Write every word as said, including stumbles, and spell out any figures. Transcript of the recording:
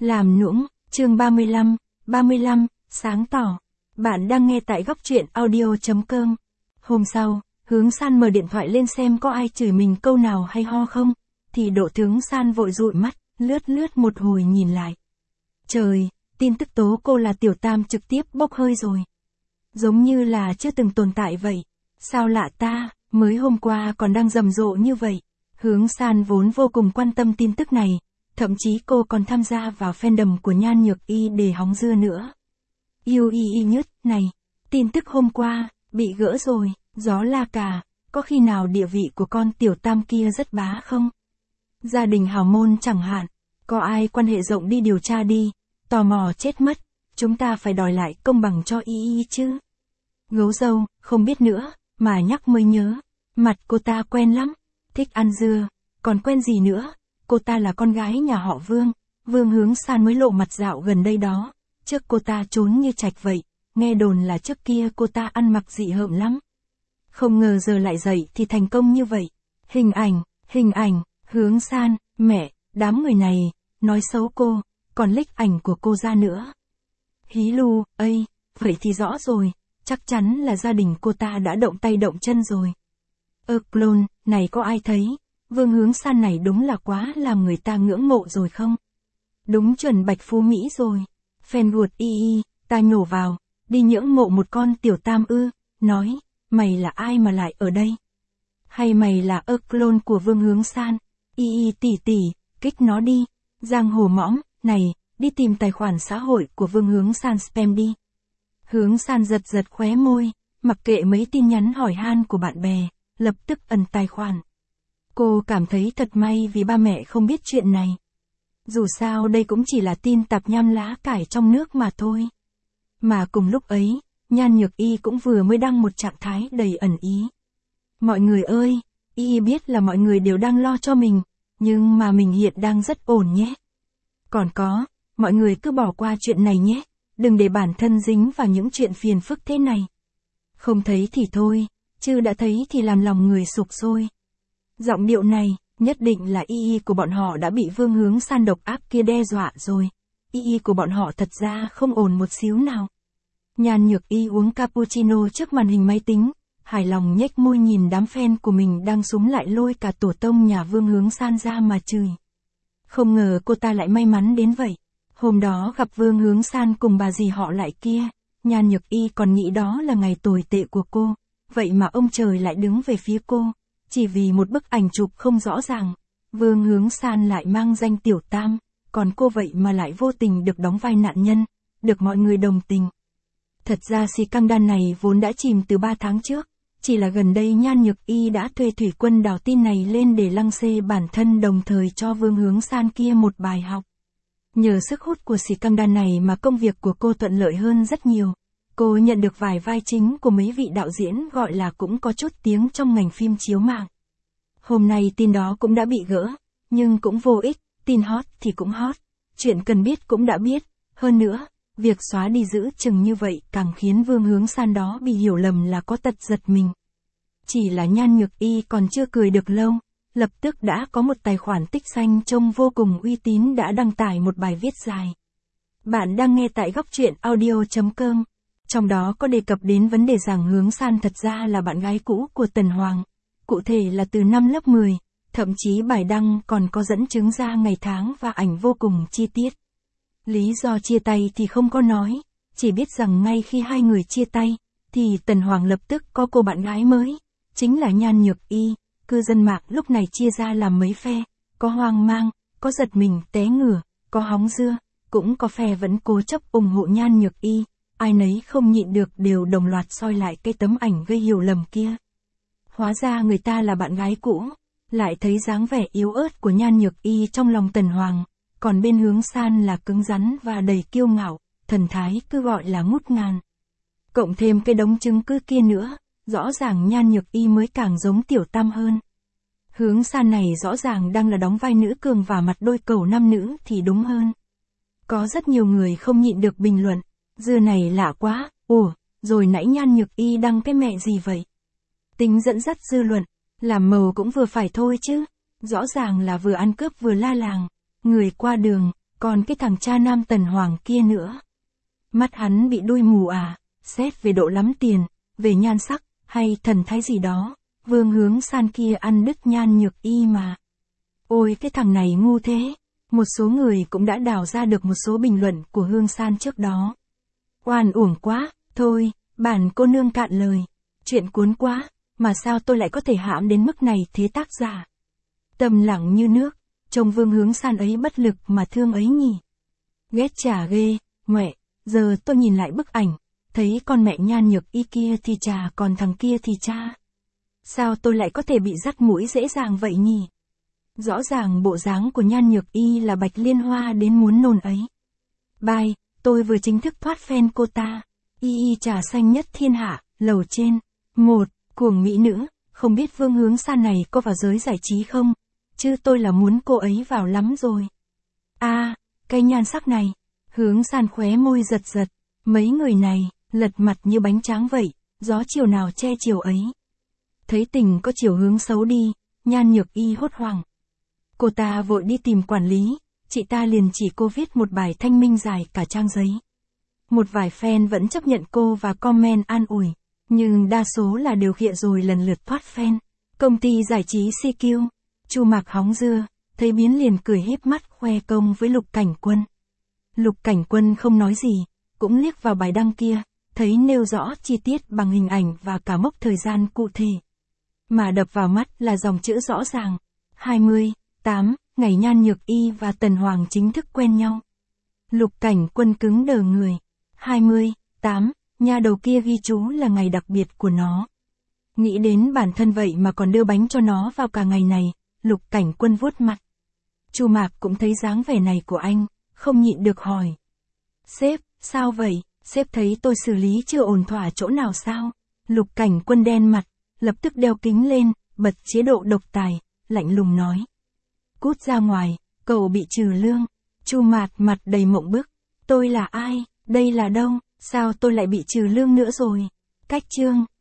Làm nũng, chương ba mươi lăm, ba mươi lăm, sáng tỏ. Bạn đang nghe tại góc truyện audio chấm com. Hôm sau, Hướng San mở điện thoại lên xem có ai chửi mình câu nào hay ho không, thì Đỗ Hướng San vội dụi mắt, lướt lướt một hồi nhìn lại. Trời, tin tức tố cô là Tiểu Tam trực tiếp bốc hơi rồi. Giống như là chưa từng tồn tại vậy. Sao lạ ta, mới hôm qua còn đang rầm rộ như vậy. Hướng San vốn vô cùng quan tâm tin tức này, thậm chí cô còn tham gia vào fandom của Nhan Nhược Y để hóng dưa nữa. Yêu y y nhất, này, tin tức hôm qua, bị gỡ rồi, gió la cà, có khi nào địa vị của con Tiểu Tam kia rất bá không? Gia đình hào môn chẳng hạn, có ai quan hệ rộng đi điều tra đi, tò mò chết mất, chúng ta phải đòi lại công bằng cho y y chứ. Gấu dâu, không biết nữa, mà nhắc mới nhớ, mặt cô ta quen lắm, thích ăn dưa, còn quen gì nữa, cô ta là con gái nhà họ Vương, Vương Hướng San mới lộ mặt dạo gần đây đó, trước cô ta trốn như trạch vậy, nghe đồn là trước kia cô ta ăn mặc dị hợm lắm. Không ngờ giờ lại dậy thì thành công như vậy, hình ảnh, hình ảnh, Hướng San, mẹ, đám người này, nói xấu cô, còn lích ảnh của cô ra nữa. Hí lu, ây, vậy thì rõ rồi, chắc chắn là gia đình cô ta đã động tay động chân rồi. Ơ clone, này có ai thấy, Vương Hướng San này đúng là quá làm người ta ngưỡng mộ rồi không? Đúng chuẩn bạch phú Mỹ rồi. Fan ruột y y, ta nhổ vào, đi nhưỡng mộ một con Tiểu Tam ư, nói, mày là ai mà lại ở đây? Hay mày là ơ clone của Vương Hướng San? Y y tỷ tỷ, kích nó đi. Giang hồ mõm, này, đi tìm tài khoản xã hội của Vương Hướng San spam đi. Hướng San giật giật khóe môi, mặc kệ mấy tin nhắn hỏi han của bạn bè, lập tức ẩn tài khoản. Cô cảm thấy thật may vì ba mẹ không biết chuyện này. Dù sao đây cũng chỉ là tin tạp nham lá cải trong nước mà thôi. Mà cùng lúc ấy, Nhan Nhược Y cũng vừa mới đăng một trạng thái đầy ẩn ý. Mọi người ơi, Y biết là mọi người đều đang lo cho mình, nhưng mà mình hiện đang rất ổn nhé. Còn có, mọi người cứ bỏ qua chuyện này nhé, đừng để bản thân dính vào những chuyện phiền phức thế này. Không thấy thì thôi, chứ đã thấy thì làm lòng người sục sôi. Giọng điệu này, nhất định là y y của bọn họ đã bị Vương Hướng San độc ác kia đe dọa rồi. Y y của bọn họ thật ra không ổn một xíu nào. Nhan Nhược Y uống cappuccino trước màn hình máy tính, hài lòng nhếch môi nhìn đám fan của mình đang súm lại lôi cả tổ tông nhà Vương Hướng San ra mà chửi. Không ngờ cô ta lại may mắn đến vậy. Hôm đó gặp Vương Hướng San cùng bà dì họ lại kia, Nhan Nhược Y còn nghĩ đó là ngày tồi tệ của cô, vậy mà ông trời lại đứng về phía cô. Chỉ vì một bức ảnh chụp không rõ ràng, Vương Hướng San lại mang danh Tiểu Tam, còn cô vậy mà lại vô tình được đóng vai nạn nhân, được mọi người đồng tình. Thật ra scandal này vốn đã chìm từ ba tháng trước, chỉ là gần đây Nhan Nhược Y đã thuê thủy quân đào tin này lên để lăng xê bản thân đồng thời cho Vương Hướng San kia một bài học. Nhờ sức hút của scandal này mà công việc của cô thuận lợi hơn rất nhiều. Cô nhận được vài vai chính của mấy vị đạo diễn gọi là cũng có chút tiếng trong ngành phim chiếu mạng. Hôm nay tin đó cũng đã bị gỡ, nhưng cũng vô ích, tin hot thì cũng hot, chuyện cần biết cũng đã biết, hơn nữa, việc xóa đi giữ chừng như vậy càng khiến Vương Hướng San đó bị hiểu lầm là có tật giật mình. Chỉ là Nhan Nhược Y còn chưa cười được lâu, lập tức đã có một tài khoản tích xanh trông vô cùng uy tín đã đăng tải một bài viết dài. Bạn đang nghe tại góc truyện audio chấm com. Trong đó có đề cập đến vấn đề rằng Hướng San thật ra là bạn gái cũ của Tần Hoàng, cụ thể là từ năm lớp mười, thậm chí bài đăng còn có dẫn chứng ra ngày tháng và ảnh vô cùng chi tiết. Lý do chia tay thì không có nói, chỉ biết rằng ngay khi hai người chia tay, thì Tần Hoàng lập tức có cô bạn gái mới, chính là Nhan Nhược Y. Cư dân mạng lúc này chia ra làm mấy phe, có hoang mang, có giật mình té ngửa, có hóng dưa, cũng có phe vẫn cố chấp ủng hộ Nhan Nhược Y. Ai nấy không nhịn được đều đồng loạt soi lại cái tấm ảnh gây hiểu lầm kia. Hóa ra người ta là bạn gái cũ, lại thấy dáng vẻ yếu ớt của Nhan Nhược Y trong lòng Tần Hoàng, còn bên Hướng San là cứng rắn và đầy kiêu ngạo, thần thái cứ gọi là ngút ngàn. Cộng thêm cái đống chứng cứ kia nữa, rõ ràng Nhan Nhược Y mới càng giống Tiểu Tam hơn. Hướng San này rõ ràng đang là đóng vai nữ cường và mặt đôi cầu nam nữ thì đúng hơn. Có rất nhiều người không nhịn được bình luận. Dưa này lạ quá, ủa, rồi nãy Nhan Nhược Y đăng cái mẹ gì vậy? Tính dẫn dắt dư luận, làm màu cũng vừa phải thôi chứ, rõ ràng là vừa ăn cướp vừa la làng, người qua đường, Còn cái thằng cha nam Tần Hoàng kia nữa. Mắt hắn bị đuôi mù à, xét về độ lắm tiền, về nhan sắc, hay thần thái gì đó, Vương Hướng San kia ăn đứt Nhan Nhược Y mà. Ôi cái thằng này ngu thế. Một số người cũng đã đào ra được một số bình luận của Hương San trước đó. Oan uổng quá, thôi, bản cô nương cạn lời. Chuyện cuốn quá, mà sao tôi lại có thể hãm đến mức này thế tác giả. Tâm lặng như nước, trông Vương Hướng San ấy bất lực mà thương ấy nhỉ. Ghét chả ghê, ngoẹ, giờ tôi nhìn lại bức ảnh, thấy con mẹ Nhan Nhược Y kia thì chả còn thằng kia thì cha. Sao tôi lại có thể bị dắt mũi dễ dàng vậy nhỉ? Rõ ràng bộ dáng của Nhan Nhược Y là Bạch Liên Hoa đến muốn nôn ấy. Bye, tôi vừa chính thức thoát fan cô ta. Y y trà xanh nhất thiên hạ, lầu trên. Một, cuồng mỹ nữ, không biết Vương Hướng San này có vào giới giải trí không? Chứ tôi là muốn cô ấy vào lắm rồi. A, à, cái nhan sắc này. Hướng San khóe môi giật giật. Mấy người này, lật mặt như bánh tráng vậy, gió chiều nào che chiều ấy. Thấy tình có chiều hướng xấu đi, Nhan Nhược Y hốt hoảng. Cô ta vội đi tìm quản lý, chị ta liền chỉ cô viết một bài thanh minh dài cả trang giấy. Một vài fan vẫn chấp nhận cô và comment an ủi, nhưng đa số là đều khịa rồi lần lượt thoát fan. Công ty giải trí xê quy, Chu Mạc hóng dưa, thấy biến liền cười híp mắt khoe công với Lục Cảnh Quân. Lục Cảnh Quân không nói gì, cũng liếc vào bài đăng kia, thấy nêu rõ chi tiết bằng hình ảnh và cả mốc thời gian cụ thể. Mà đập vào mắt là dòng chữ rõ ràng, hai mươi, tám, ngày Nhan Nhược Y và Tần Hoàng chính thức quen nhau. Lục Cảnh Quân cứng đờ người. hai mươi, tám, nha đầu kia ghi chú là ngày đặc biệt của nó. Nghĩ đến bản thân vậy mà còn đưa bánh cho nó vào cả ngày này, Lục Cảnh Quân vuốt mặt. Chu Mạc cũng thấy dáng vẻ này của anh, không nhịn được hỏi. Sếp, sao vậy? Sếp thấy tôi xử lý chưa ổn thỏa chỗ nào sao? Lục Cảnh Quân đen mặt, lập tức đeo kính lên, bật chế độ độc tài, lạnh lùng nói. Cút ra ngoài, cậu bị trừ lương. Chu Mạt mặt đầy mộng bức. Tôi là ai? Đây là đâu? Sao tôi lại bị trừ lương nữa rồi? Cách chương.